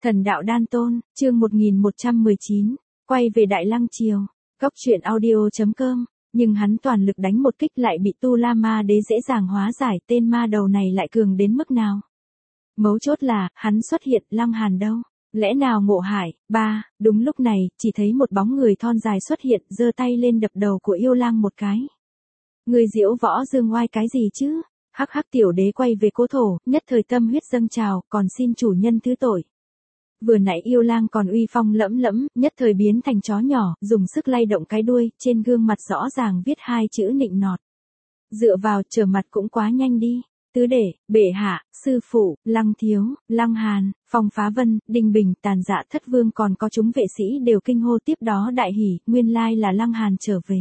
Thần đạo đan tôn, chương 1119, quay về Đại Lăng Triều, góc truyện audio.com, nhưng hắn toàn lực đánh một kích lại bị Tu La Ma Đế dễ dàng hóa giải, tên ma đầu này lại cường đến mức nào. Mấu chốt là, hắn xuất hiện, Lăng Hàn đâu? Lẽ nào ngộ hại? Đúng lúc này, chỉ thấy một bóng người thon dài xuất hiện, giơ tay lên đập đầu của yêu lang một cái. Người diễu võ dương oai cái gì chứ? Hắc hắc, tiểu đế quay về cố thổ, nhất thời tâm huyết dâng trào, còn xin chủ nhân thứ tội. Vừa nãy yêu lang còn uy phong lẫm lẫm, nhất thời biến thành chó nhỏ, dùng sức lay động cái đuôi, trên gương mặt rõ ràng viết hai chữ nịnh nọt. Dựa vào, trở mặt cũng quá nhanh đi. Tứ đệ, bệ hạ, sư phụ, Lăng thiếu, Lăng Hàn, Phong Phá Vân, Đinh Bình, Tàn Dạ Thất Vương còn có chúng vệ sĩ đều kinh hô, tiếp đó đại hỉ, nguyên lai là Lăng Hàn trở về.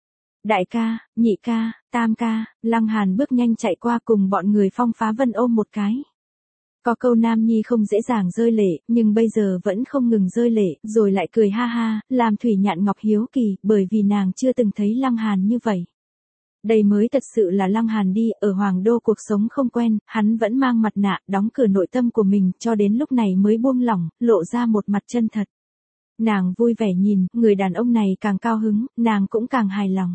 Đại ca, nhị ca, tam ca, Lăng Hàn bước nhanh chạy qua cùng bọn người Phong Phá Vân ôm một cái. Có câu nam nhi không dễ dàng rơi lệ, nhưng bây giờ vẫn không ngừng rơi lệ, rồi lại cười ha ha, làm Thủy Nhạn Ngọc hiếu kỳ, bởi vì nàng chưa từng thấy Lăng Hàn như vậy. Đây mới thật sự là Lăng Hàn đi, ở Hoàng Đô cuộc sống không quen, hắn vẫn mang mặt nạ, đóng cửa nội tâm của mình, cho đến lúc này mới buông lỏng, lộ ra một mặt chân thật. Nàng vui vẻ nhìn, người đàn ông này càng cao hứng, nàng cũng càng hài lòng.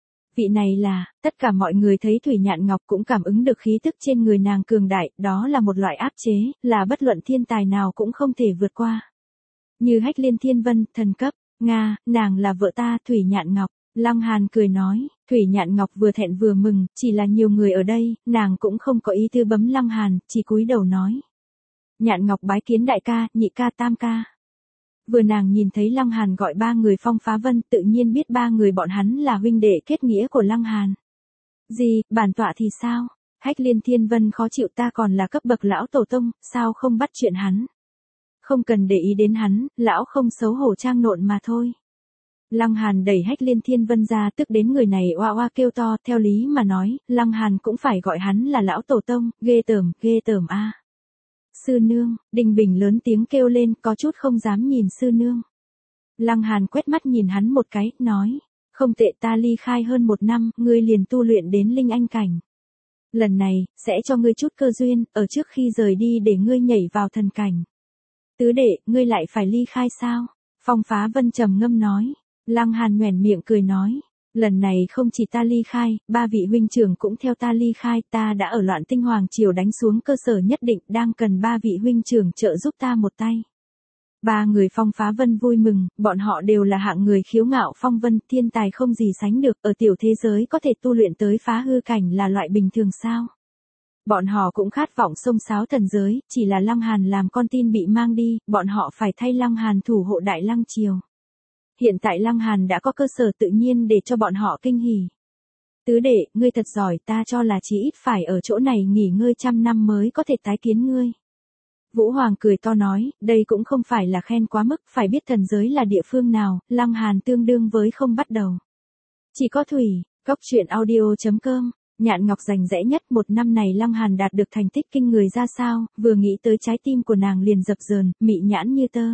Vị này là, tất cả mọi người thấy Thủy Nhạn Ngọc cũng cảm ứng được khí tức trên người nàng cường đại, đó là một loại áp chế, là bất luận thiên tài nào cũng không thể vượt qua. Như Hách Liên Thiên Vân, thần cấp, Nga, nàng là vợ ta, Thủy Nhạn Ngọc. Lăng Hàn cười nói, Thủy Nhạn Ngọc vừa thẹn vừa mừng, chỉ là nhiều người ở đây, nàng cũng không có ý tư bấm Lăng Hàn, chỉ cúi đầu nói. Nhạn Ngọc bái kiến đại ca, nhị ca, tam ca. Vừa nàng nhìn thấy Lăng Hàn gọi ba người Phong Phá Vân, tự nhiên biết ba người bọn hắn là huynh đệ kết nghĩa của Lăng Hàn. Gì, bản tọa thì sao? Hách Liên Thiên Vân khó chịu, ta còn là cấp bậc lão tổ tông, sao không bắt chuyện hắn? Không cần để ý đến hắn, lão không xấu hổ trang nộn mà thôi. Lăng Hàn đẩy Hách Liên Thiên Vân ra, tức đến người này oa oa kêu to, theo lý mà nói, Lăng Hàn cũng phải gọi hắn là lão tổ tông, ghê tởm a. Sư nương, Đinh Bình lớn tiếng kêu lên, có chút không dám nhìn sư nương. Lăng Hàn quét mắt nhìn hắn một cái, nói, không tệ, ta ly khai hơn 1 năm, ngươi liền tu luyện đến linh anh cảnh. Lần này, sẽ cho ngươi chút cơ duyên, ở trước khi rời đi để ngươi nhảy vào thần cảnh. Tứ đệ, ngươi lại phải ly khai sao? Phong Phá Vân trầm ngâm nói. Lăng Hàn nhoẻn miệng cười nói, lần này không chỉ ta ly khai, 3 vị huynh trưởng cũng theo ta ly khai, ta đã ở Loạn Tinh Hoàng Triều đánh xuống cơ sở nhất định, đang cần 3 vị huynh trưởng trợ giúp ta một tay. 3 người Phong Phá Vân vui mừng, bọn họ đều là hạng người khiếu ngạo phong vân, thiên tài không gì sánh được, ở tiểu thế giới có thể tu luyện tới phá hư cảnh là loại bình thường sao? Bọn họ cũng khát vọng xông xáo thần giới, chỉ là Lăng Hàn làm con tin bị mang đi, bọn họ phải thay Lăng Hàn thủ hộ Đại Lăng Triều. Hiện tại Lăng Hàn đã có cơ sở tự nhiên để cho bọn họ kinh hỉ. Tứ đệ, ngươi thật giỏi, ta cho là chỉ ít phải ở chỗ này nghỉ ngơi 100 năm mới có thể tái kiến ngươi. Vũ Hoàng cười to nói, đây cũng không phải là khen quá mức, phải biết thần giới là địa phương nào, Lăng Hàn tương đương với không bắt đầu. Chỉ có thủy, góc truyện audio.com, Nhạn Ngọc rành rẽ nhất, 1 năm này Lăng Hàn đạt được thành tích kinh người ra sao, vừa nghĩ tới trái tim của nàng liền dập dờn, mị nhãn như tơ.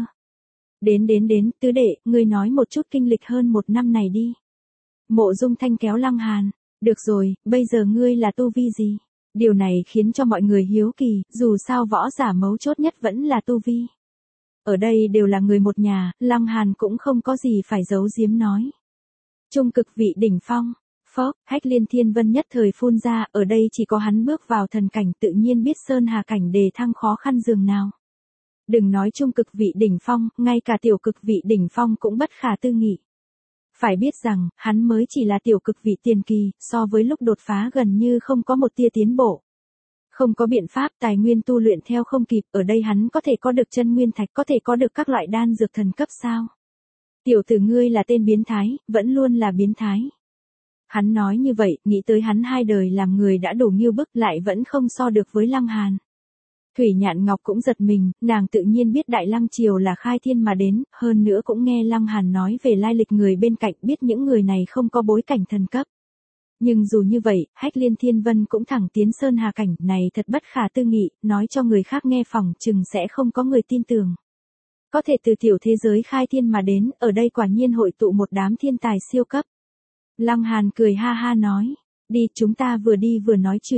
Đến, tứ đệ, ngươi nói một chút kinh lịch hơn 1 năm này đi. Mộ Dung Thanh kéo Lăng Hàn, được rồi, bây giờ ngươi là tu vi gì? Điều này khiến cho mọi người hiếu kỳ, dù sao võ giả mấu chốt nhất vẫn là tu vi. Ở đây đều là người một nhà, Lăng Hàn cũng không có gì phải giấu giếm nói. Trung cực vị đỉnh phong, phốc, Hách Liên Thiên Vân nhất thời phun ra, ở đây chỉ có hắn bước vào thần cảnh tự nhiên biết sơn hà cảnh đề thăng khó khăn dường nào. Đừng nói trung cực vị đỉnh phong, ngay cả tiểu cực vị đỉnh phong cũng bất khả tư nghị. Phải biết rằng, hắn mới chỉ là tiểu cực vị tiền kỳ, so với lúc đột phá gần như không có một tia tiến bộ. Không có biện pháp, tài nguyên tu luyện theo không kịp, ở đây hắn có thể có được chân nguyên thạch, có thể có được các loại đan dược thần cấp sao? Tiểu tử ngươi là tên biến thái, vẫn luôn là biến thái. Hắn nói như vậy, nghĩ tới hắn 2 đời làm người đã đủ nghiêu bức, lại vẫn không so được với Lăng Hàn. Thủy Nhạn Ngọc cũng giật mình, nàng tự nhiên biết Đại Lăng Triều là khai thiên mà đến, hơn nữa cũng nghe Lăng Hàn nói về lai lịch người bên cạnh, biết những người này không có bối cảnh thần cấp. Nhưng dù như vậy, Hách Liên Thiên Vân cũng thẳng tiến sơn hà cảnh, này thật bất khả tư nghị, nói cho người khác nghe phỏng chừng sẽ không có người tin tưởng. Có thể từ tiểu thế giới khai thiên mà đến, ở đây quả nhiên hội tụ một đám thiên tài siêu cấp. Lăng Hàn cười ha ha nói, đi, chúng ta vừa đi vừa nói chuyện.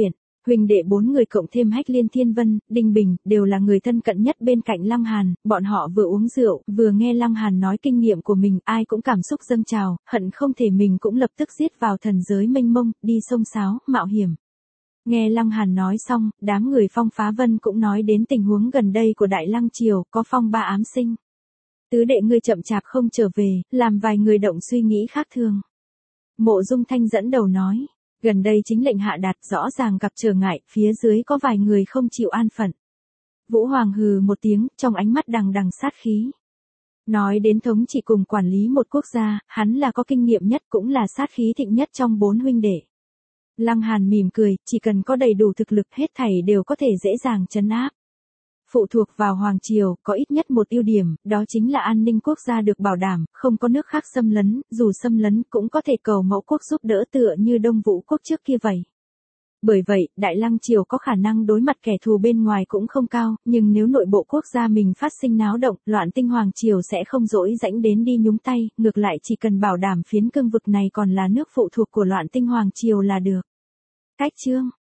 Huynh đệ 4 người cộng thêm Hách Liên Thiên Vân, Đinh Bình, đều là người thân cận nhất bên cạnh Lăng Hàn, bọn họ vừa uống rượu, vừa nghe Lăng Hàn nói kinh nghiệm của mình, ai cũng cảm xúc dâng trào, hận không thể mình cũng lập tức giết vào thần giới mênh mông, đi sông sáo, mạo hiểm. Nghe Lăng Hàn nói xong, đám người Phong Phá Vân cũng nói đến tình huống gần đây của Đại Lăng Triều, có phong ba ám sinh. Tứ đệ ngươi chậm chạp không trở về, làm vài người động suy nghĩ khác thường. Mộ Dung Thanh dẫn đầu nói, gần đây chính lệnh hạ đạt rõ ràng gặp trở ngại, phía dưới có vài người không chịu an phận. Vũ Hoàng hừ một tiếng, trong ánh mắt đằng đằng sát khí. Nói đến thống trị cùng quản lý một quốc gia, hắn là có kinh nghiệm nhất cũng là sát khí thịnh nhất trong 4 huynh đệ. Lăng Hàn mỉm cười, chỉ cần có đầy đủ thực lực hết thảy đều có thể dễ dàng trấn áp. Phụ thuộc vào Hoàng Triều, có ít nhất một ưu điểm, đó chính là an ninh quốc gia được bảo đảm, không có nước khác xâm lấn, dù xâm lấn cũng có thể cầu mẫu quốc giúp đỡ tựa như Đông Vũ quốc trước kia vậy. Bởi vậy, Đại Lăng Triều có khả năng đối mặt kẻ thù bên ngoài cũng không cao, nhưng nếu nội bộ quốc gia mình phát sinh náo động, Loạn Tinh Hoàng Triều sẽ không dỗi rãnh đến đi nhúng tay, ngược lại chỉ cần bảo đảm phiến cương vực này còn là nước phụ thuộc của Loạn Tinh Hoàng Triều là được. Cách chương